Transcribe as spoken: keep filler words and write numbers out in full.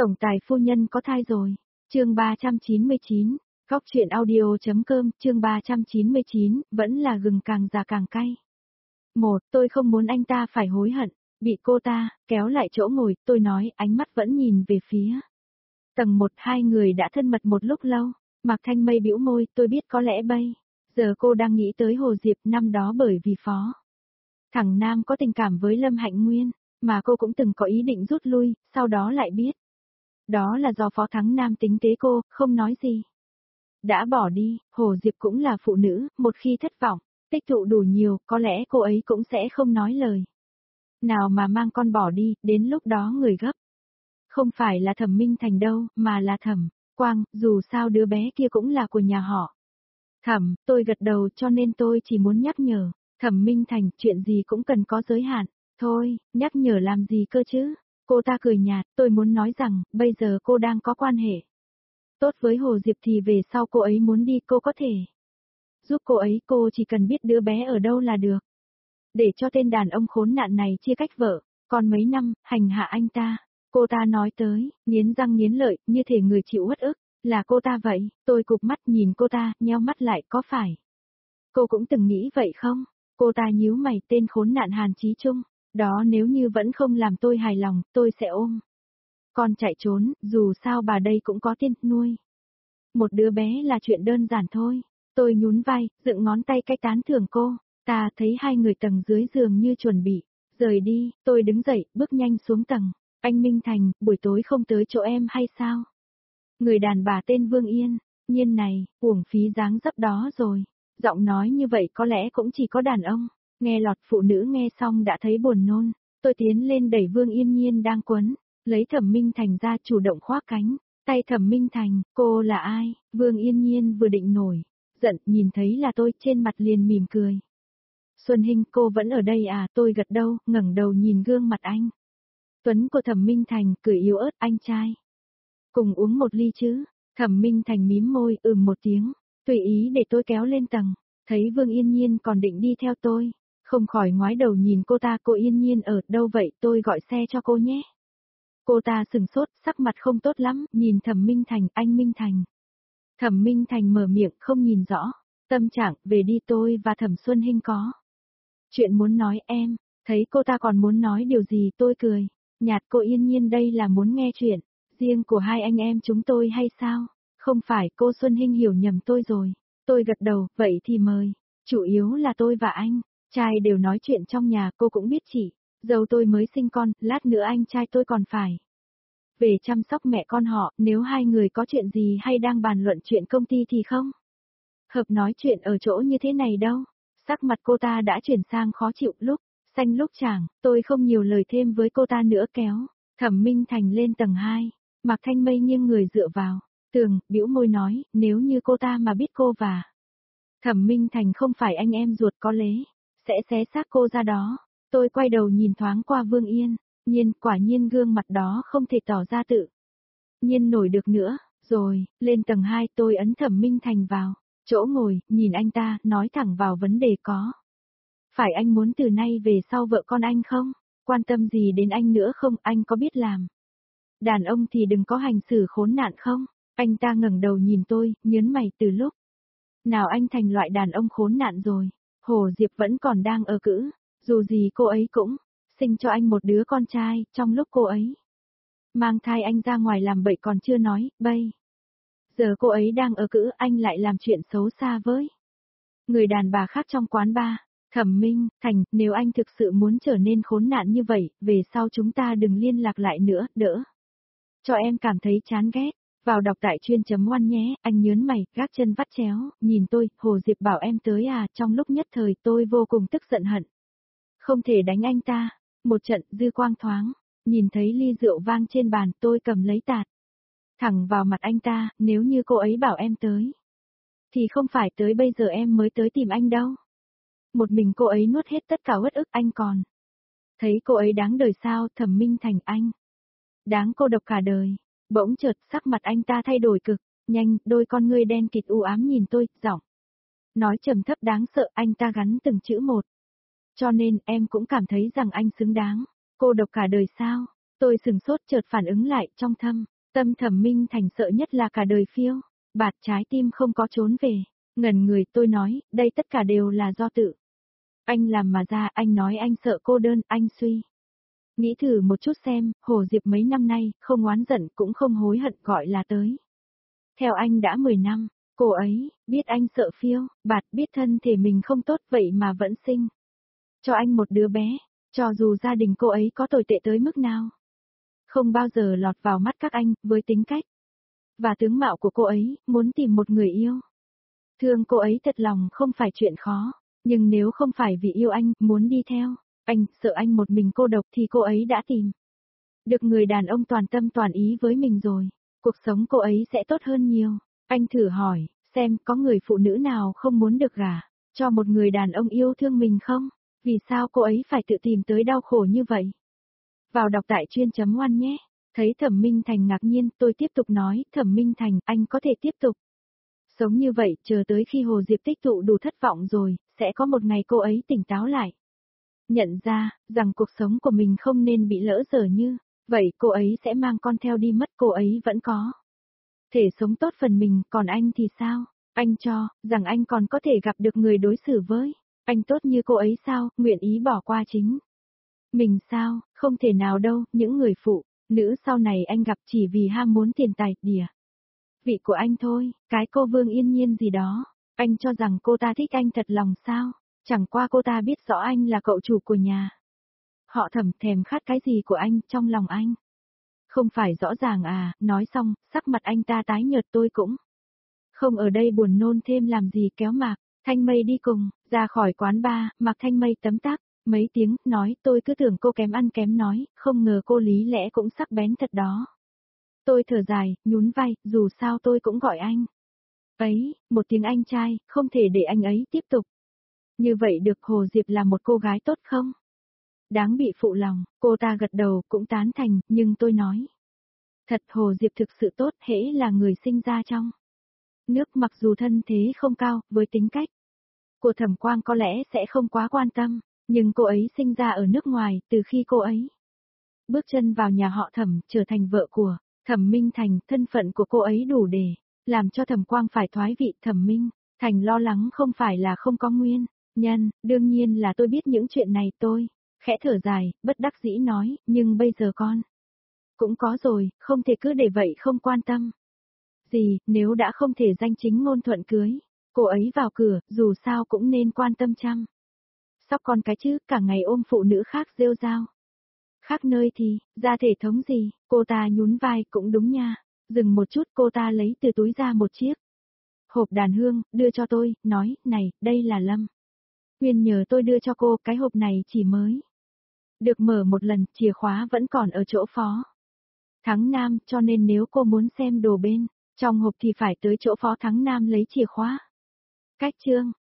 Tổng tài phu nhân có thai rồi. Chương ba trăm chín mươi chín, Góc truyện audio.com, chương ba trăm chín mươi chín, vẫn là gừng càng già càng cay. Một, tôi không muốn anh ta phải hối hận, bị cô ta kéo lại chỗ ngồi, tôi nói, ánh mắt vẫn nhìn về phía. Tầng một, hai người đã thân mật một lúc lâu. Mạc Thanh Mây bĩu môi, tôi biết có lẽ bây giờ cô đang nghĩ tới Hồ Diệp năm đó bởi vì phó thằng Nam có tình cảm với Lâm Hạnh Nguyên, mà cô cũng từng có ý định rút lui, sau đó lại biết. Đó là do phó thắng Nam tính kế cô, không nói gì. Đã bỏ đi, Hồ Diệp cũng là phụ nữ, một khi thất vọng, tích tụ đủ nhiều, có lẽ cô ấy cũng sẽ không nói lời. Nào mà mang con bỏ đi, đến lúc đó người gấp. Không phải là Thẩm Minh Thành đâu, mà là Thẩm Quang, dù sao đứa bé kia cũng là của nhà họ. Thẩm, tôi gật đầu cho nên tôi chỉ muốn nhắc nhở, Thẩm Minh Thành, chuyện gì cũng cần có giới hạn. Thôi, nhắc nhở làm gì cơ chứ? Cô ta cười nhạt, tôi muốn nói rằng, bây giờ cô đang có quan hệ tốt với Hồ Diệp thì về sau cô ấy muốn đi cô có thể giúp cô ấy, cô chỉ cần biết đứa bé ở đâu là được. Để cho tên đàn ông khốn nạn này chia cách vợ, còn mấy năm, hành hạ anh ta. Cô ta nói tới, nghiến răng nghiến lợi, như thể người chịu uất ức, là cô ta vậy, tôi cụp mắt nhìn cô ta, nheo mắt lại, có phải cô cũng từng nghĩ vậy không? Cô ta nhíu mày, tên khốn nạn Hàn Chí Trung, đó nếu như vẫn không làm tôi hài lòng, tôi sẽ ôm con chạy trốn, dù sao bà đây cũng có tiền nuôi. Một đứa bé là chuyện đơn giản thôi. Tôi nhún vai, dựng ngón tay cách tán thưởng cô. Ta thấy hai người tầng dưới giường như chuẩn bị rời đi, tôi đứng dậy, bước nhanh xuống tầng. Anh Minh Thành, buổi tối không tới chỗ em hay sao? Người đàn bà tên Vương Yên, nhiên này, uổng phí dáng dấp đó rồi. Giọng nói như vậy có lẽ cũng chỉ có đàn ông. Nghe lọt, phụ nữ nghe xong đã thấy buồn nôn. Tôi tiến lên đẩy Vương Yên Nhiên đang quấn lấy Thẩm Minh Thành ra, chủ động khoác cánh tay Thẩm Minh Thành. Cô là ai? Vương Yên Nhiên vừa định nổi giận, nhìn thấy là tôi, trên mặt liền mỉm cười. Xuân Hinh, cô vẫn ở đây à? Tôi gật đầu, ngẩng đầu nhìn gương mặt anh tuấn của Thẩm Minh Thành, cười yếu ớt, anh trai. Cùng uống một ly chứ? Thẩm Minh Thành mím môi, ừm một tiếng, tùy ý để tôi kéo lên tầng. Thấy Vương Yên Nhiên còn định đi theo tôi, không khỏi ngoái đầu nhìn cô ta. Cô Yên Nhiên ở đâu vậy, tôi gọi xe cho cô nhé. Cô ta sừng sốt, sắc mặt không tốt lắm, nhìn Thẩm Minh Thành, anh Minh Thành. Thẩm Minh Thành mở miệng, không nhìn rõ tâm trạng, về đi, tôi và Thẩm Xuân Hinh có chuyện muốn nói. Em thấy cô ta còn muốn nói điều gì, tôi cười nhạt, cô Yên Nhiên đây là muốn nghe chuyện riêng của hai anh em chúng tôi hay sao? Không phải, cô Xuân Hinh hiểu nhầm tôi rồi. Tôi gật đầu, vậy thì mời. Chủ yếu là tôi và anh trai đều nói chuyện trong nhà, cô cũng biết chị dâu tôi mới sinh con, lát nữa anh trai tôi còn phải về chăm sóc mẹ con họ, nếu hai người có chuyện gì hay đang bàn luận chuyện công ty thì không hợp nói chuyện ở chỗ như thế này đâu. Sắc mặt cô ta đã chuyển sang khó chịu, lúc xanh lúc chảng, tôi không nhiều lời thêm với cô ta nữa, kéo Thẩm Minh Thành lên tầng hai. Mạc Thanh Mây nghiêng người dựa vào tường, bĩu môi nói, nếu như cô ta mà biết cô và Thẩm Minh Thành không phải anh em ruột có lẽ sẽ xé xác cô ra đó. Tôi quay đầu nhìn thoáng qua Vương Yên Nhiên, quả nhiên gương mặt đó không thể tỏ ra tự nhiên nổi được nữa. Rồi, lên tầng hai, tôi ấn Thẩm Minh Thành vào chỗ ngồi, nhìn anh ta, nói thẳng vào vấn đề, có phải anh muốn từ nay về sau vợ con anh không? Quan tâm gì đến anh nữa không? Anh có biết làm đàn ông thì đừng có hành xử khốn nạn không? Anh ta ngẩng đầu nhìn tôi, nhớn mày, từ lúc nào anh thành loại đàn ông khốn nạn rồi? Hồ Diệp vẫn còn đang ở cữ, dù gì cô ấy cũng sinh cho anh một đứa con trai, trong lúc cô ấy mang thai anh ra ngoài làm bậy còn chưa nói, bây giờ cô ấy đang ở cữ, anh lại làm chuyện xấu xa với người đàn bà khác trong quán bar. Thẩm Minh Thành, nếu anh thực sự muốn trở nên khốn nạn như vậy, về sau chúng ta đừng liên lạc lại nữa, đỡ cho em cảm thấy chán ghét. Vào đọc tại chuyên chấm oan nhé. Anh nhớn mày, gác chân vắt chéo, nhìn tôi, Hồ Diệp bảo em tới à? Trong lúc nhất thời tôi vô cùng tức giận, hận không thể đánh anh ta một trận. Dư quang thoáng nhìn thấy ly rượu vang trên bàn, tôi cầm lấy tạt thẳng vào mặt anh ta. Nếu như cô ấy bảo em tới thì không phải tới bây giờ em mới tới tìm anh đâu. Một mình cô ấy nuốt hết tất cả uất ức, anh còn thấy cô ấy đáng đời sao? Thẩm Minh Thành, anh đáng cô độc cả đời. Bỗng chợt sắc mặt anh ta thay đổi cực nhanh, đôi con ngươi đen kịt u ám nhìn tôi, giọng nói trầm thấp đáng sợ. Anh ta gắn từng chữ một. Cho nên em cũng cảm thấy rằng anh xứng đáng cô độc cả đời sao? Tôi sừng sốt chợt phản ứng lại trong thâm, tâm Thẩm Minh Thành sợ nhất là cả đời phiêu, bạt trái tim không có trốn về, ngẩn người tôi nói, đây tất cả đều là do tự. Anh làm mà ra, anh nói anh sợ cô đơn, anh suy. Nghĩ thử một chút xem, Hồ Diệp mấy năm nay, không oán giận cũng không hối hận gọi là tới. Theo anh đã mười năm, cô ấy, biết anh sợ phiêu, bạt biết thân thể mình không tốt vậy mà vẫn sinh. Cho anh một đứa bé, cho dù gia đình cô ấy có tồi tệ tới mức nào. Không bao giờ lọt vào mắt các anh, với tính cách. Và tướng mạo của cô ấy, muốn tìm một người yêu. Thương cô ấy thật lòng không phải chuyện khó, nhưng nếu không phải vì yêu anh, muốn đi theo, anh, sợ anh một mình cô độc thì cô ấy đã tìm. Được người đàn ông toàn tâm toàn ý với mình rồi, cuộc sống cô ấy sẽ tốt hơn nhiều. Anh thử hỏi, xem có người phụ nữ nào không muốn được gả, cho một người đàn ông yêu thương mình không? Vì sao cô ấy phải tự tìm tới đau khổ như vậy? Vào đọc tại chuyên chấm oan nhé. Thấy Thẩm Minh Thành ngạc nhiên, tôi tiếp tục nói, Thẩm Minh Thành, anh có thể tiếp tục. Sống như vậy, chờ tới khi Hồ Diệp tích tụ đủ thất vọng rồi, sẽ có một ngày cô ấy tỉnh táo lại. Nhận ra, rằng cuộc sống của mình không nên bị lỡ dở như, vậy cô ấy sẽ mang con theo đi mất, cô ấy vẫn có. Thể sống tốt phần mình, còn anh thì sao? Anh cho, rằng anh còn có thể gặp được người đối xử với. Anh tốt như cô ấy sao, nguyện ý bỏ qua chính. Mình sao, không thể nào đâu, những người phụ nữ sau này anh gặp chỉ vì ham muốn tiền tài, đìa. Vị của anh thôi, cái cô Vương Yên Nhiên gì đó, anh cho rằng cô ta thích anh thật lòng sao, chẳng qua cô ta biết rõ anh là cậu chủ của nhà. Họ Thẩm thèm khát cái gì của anh trong lòng anh. Không phải rõ ràng à, nói xong, sắc mặt anh ta tái nhợt tôi cũng. Không ở đây buồn nôn thêm làm gì kéo Mạc Thanh Mây đi cùng, ra khỏi quán bar, Mạc Thanh Mây tấm tắc, mấy tiếng, nói tôi cứ tưởng cô kém ăn kém nói, không ngờ cô lý lẽ cũng sắc bén thật đó. Tôi thở dài, nhún vai, dù sao tôi cũng gọi anh. Ấy, một tiếng anh trai, không thể để anh ấy tiếp tục. Như vậy được Hồ Diệp là một cô gái tốt không? Đáng bị phụ lòng, cô ta gật đầu cũng tán thành, nhưng tôi nói. Thật Hồ Diệp thực sự tốt, hễ là người sinh ra trong nước mặc dù thân thế không cao, với tính cách của Thẩm Quang có lẽ sẽ không quá quan tâm, nhưng cô ấy sinh ra ở nước ngoài, từ khi cô ấy bước chân vào nhà họ Thẩm, trở thành vợ của Thẩm Minh Thành, thân phận của cô ấy đủ để làm cho Thẩm Quang phải thoái vị. Thẩm Minh Thành lo lắng không phải là không có nguyên nhân, đương nhiên là tôi biết những chuyện này. Tôi khẽ thở dài, bất đắc dĩ nói, nhưng bây giờ con cũng có rồi, không thể cứ để vậy không quan tâm. Gì, nếu đã không thể danh chính ngôn thuận cưới cô ấy vào cửa, dù sao cũng nên quan tâm chăm sóc con cái chứ, cả ngày ôm phụ nữ khác rêu rao. Khác nơi thì, ra thể thống gì, cô ta nhún vai, cũng đúng nha. Dừng một chút, cô ta lấy từ túi ra một chiếc hộp đàn hương, đưa cho tôi, nói, này, đây là Lâm Nguyên nhờ tôi đưa cho cô, cái hộp này chỉ mới được mở một lần, chìa khóa vẫn còn ở chỗ Phó Thắng Nam, cho nên nếu cô muốn xem đồ bên trong hộp thì phải tới chỗ Phó Thắng Nam lấy chìa khóa. Cách chương